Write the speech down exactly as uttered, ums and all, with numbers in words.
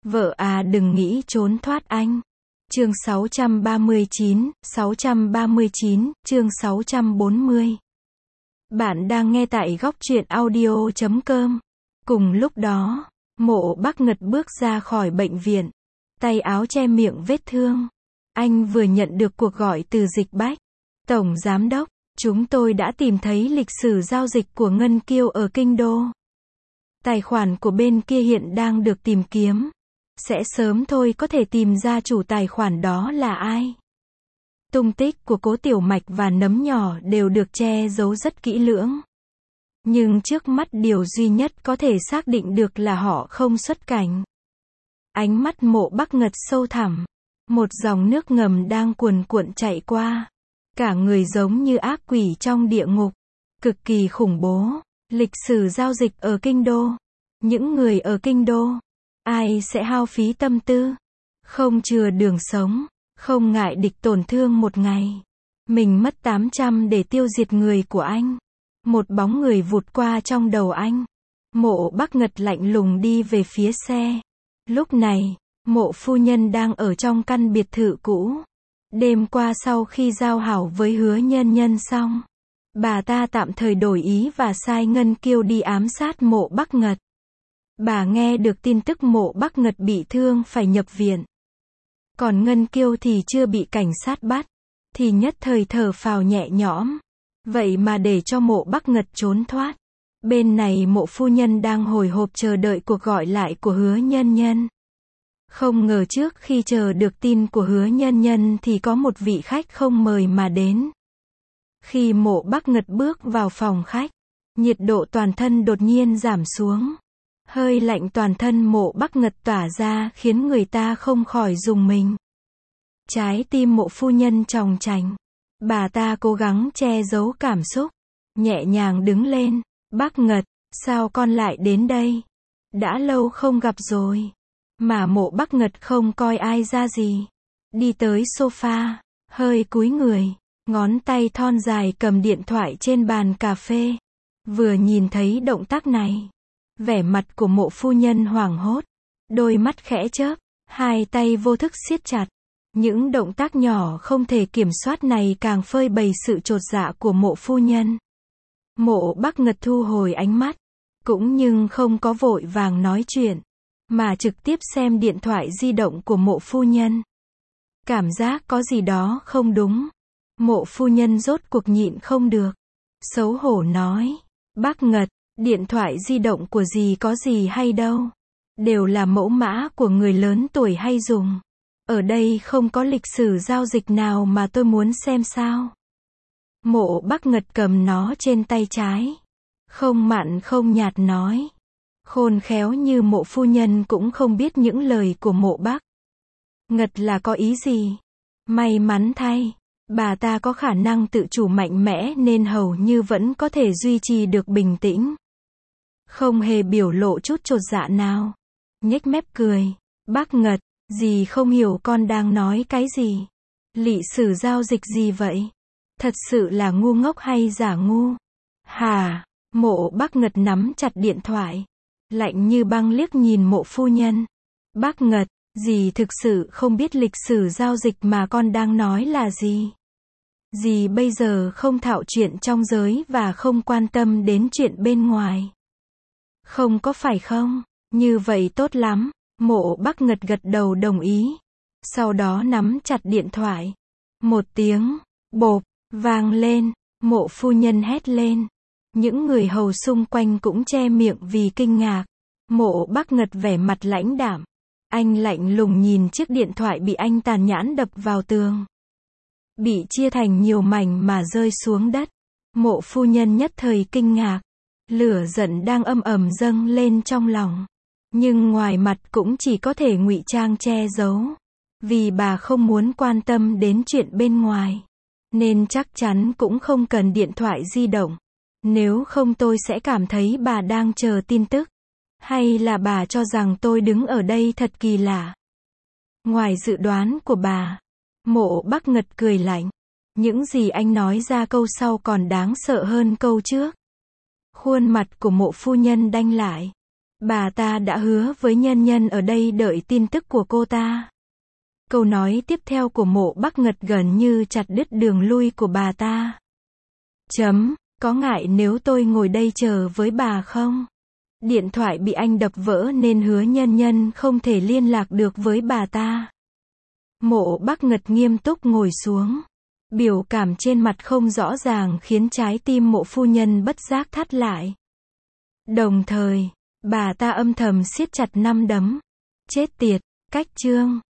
Vợ à đừng nghĩ trốn thoát anh. Chương sáu trăm ba mươi chín, sáu trăm ba mươi chín, chương sáu trăm bốn mươi. Bạn đang nghe tại góc truyện audio chấm com. Cùng lúc đó, Mộ Bắc Ngật bước ra khỏi bệnh viện, tay áo che miệng vết thương. Anh vừa nhận được cuộc gọi từ Dịch Bách. Tổng Giám đốc, chúng tôi đã tìm thấy lịch sử giao dịch của Ngân Kiêu ở Kinh Đô. Tài khoản của bên kia hiện đang được tìm kiếm. Sẽ sớm thôi có thể tìm ra chủ tài khoản đó là ai. Tung tích của Cố Tiểu Mạch và Nấm Nhỏ đều được che giấu rất kỹ lưỡng. Nhưng trước mắt điều duy nhất có thể xác định được là họ không xuất cảnh. Ánh mắt Mộ Bắc Ngật sâu thẳm. Một dòng nước ngầm đang cuồn cuộn chạy qua. Cả người giống như ác quỷ trong địa ngục. Cực kỳ khủng bố. Lịch sử giao dịch ở Kinh Đô. Những người ở Kinh Đô. Ai sẽ hao phí tâm tư. Không chừa đường sống. Không ngại địch tổn thương một ngày. Mình mất tám trăm để tiêu diệt người của anh. Một bóng người vụt qua trong đầu anh. Mộ Bắc Ngật lạnh lùng đi về phía xe. Lúc này, Mộ phu nhân đang ở trong căn biệt thự cũ. Đêm qua sau khi giao hảo với Hứa Nhân Nhân xong, bà ta tạm thời đổi ý và sai Ngân Kiêu đi ám sát Mộ Bắc Ngật. Bà nghe được tin tức Mộ Bắc Ngật bị thương phải nhập viện. Còn Ngân Kiêu thì chưa bị cảnh sát bắt, thì nhất thời thở phào nhẹ nhõm. Vậy mà để cho Mộ Bắc Ngật trốn thoát. Bên này Mộ phu nhân đang hồi hộp chờ đợi cuộc gọi lại của Hứa Nhân Nhân. Không ngờ trước khi chờ được tin của Hứa Nhân Nhân thì có một vị khách không mời mà đến. Khi Mộ Bắc Ngật bước vào phòng khách, nhiệt độ toàn thân đột nhiên giảm xuống. Hơi lạnh toàn thân Mộ Bắc Ngật tỏa ra khiến người ta không khỏi rùng mình. Trái tim Mộ phu nhân tròng trành. Bà ta cố gắng che giấu cảm xúc. Nhẹ nhàng đứng lên. Bắc Ngật, sao con lại đến đây? Đã lâu không gặp rồi. Mà Mộ Bắc Ngật không coi ai ra gì. Đi tới sofa, hơi cúi người, ngón tay thon dài cầm điện thoại trên bàn cà phê. Vừa nhìn thấy động tác này, vẻ mặt của Mộ phu nhân hoảng hốt, đôi mắt khẽ chớp, hai tay vô thức siết chặt. Những động tác nhỏ không thể kiểm soát này càng phơi bày sự chột dạ của Mộ phu nhân. Mộ Bắc Ngật thu hồi ánh mắt, cũng nhưng không có vội vàng nói chuyện, mà trực tiếp xem điện thoại di động của Mộ phu nhân. Cảm giác có gì đó không đúng. Mộ phu nhân rốt cuộc nhịn không được. Xấu hổ nói, Bắc Ngật, điện thoại di động của dì có gì hay đâu. Đều là mẫu mã của người lớn tuổi hay dùng. Ở đây không có lịch sử giao dịch nào mà tôi muốn xem sao. Mộ Bắc Ngật cầm nó trên tay trái. Không mặn không nhạt nói. Khôn khéo như Mộ phu nhân cũng không biết những lời của Mộ Bắc Ngật là có ý gì. May mắn thay, bà ta có khả năng tự chủ mạnh mẽ nên hầu như vẫn có thể duy trì được bình tĩnh. Không hề biểu lộ chút chột dạ nào. Nhếch mép cười. Bắc Ngật, dì không hiểu con đang nói cái gì. Lịch sử giao dịch gì vậy? Thật sự là ngu ngốc hay giả ngu? Hà, Mộ Bắc Ngật nắm chặt điện thoại. Lạnh như băng liếc nhìn Mộ phu nhân. Bắc Ngật, dì thực sự không biết lịch sử giao dịch mà con đang nói là gì. Dì bây giờ không thạo chuyện trong giới và không quan tâm đến chuyện bên ngoài. Không có phải không? Như vậy tốt lắm. Mộ Bắc Ngật gật đầu đồng ý. Sau đó nắm chặt điện thoại. Một tiếng, bộp, vang lên. Mộ phu nhân hét lên. Những người hầu xung quanh cũng che miệng vì kinh ngạc. Mộ Bắc Ngật vẻ mặt lãnh đạm. Anh lạnh lùng nhìn chiếc điện thoại bị anh tàn nhẫn đập vào tường. Bị chia thành nhiều mảnh mà rơi xuống đất. Mộ phu nhân nhất thời kinh ngạc. Lửa giận đang âm ầm dâng lên trong lòng. Nhưng ngoài mặt cũng chỉ có thể ngụy trang che giấu. Vì bà không muốn quan tâm đến chuyện bên ngoài. Nên chắc chắn cũng không cần điện thoại di động. Nếu không tôi sẽ cảm thấy bà đang chờ tin tức. Hay là bà cho rằng tôi đứng ở đây thật kỳ lạ. Ngoài dự đoán của bà. Mộ Bắc Ngật cười lạnh. Những gì anh nói ra câu sau còn đáng sợ hơn câu trước. Khuôn mặt của Mộ phu nhân đanh lại. Bà ta đã hứa với nhân nhân ở đây đợi tin tức của cô ta. Câu nói tiếp theo của Mộ Bắc Ngật gần như chặt đứt đường lui của bà ta. Chấm, có ngại nếu tôi ngồi đây chờ với bà không? Điện thoại bị anh đập vỡ nên Hứa Nhân Nhân không thể liên lạc được với bà ta. Mộ Bắc Ngật nghiêm túc ngồi xuống. Biểu cảm trên mặt không rõ ràng khiến trái tim Mộ phu nhân bất giác thắt lại. Đồng thời, bà ta âm thầm siết chặt nắm đấm. Chết tiệt, cách chương.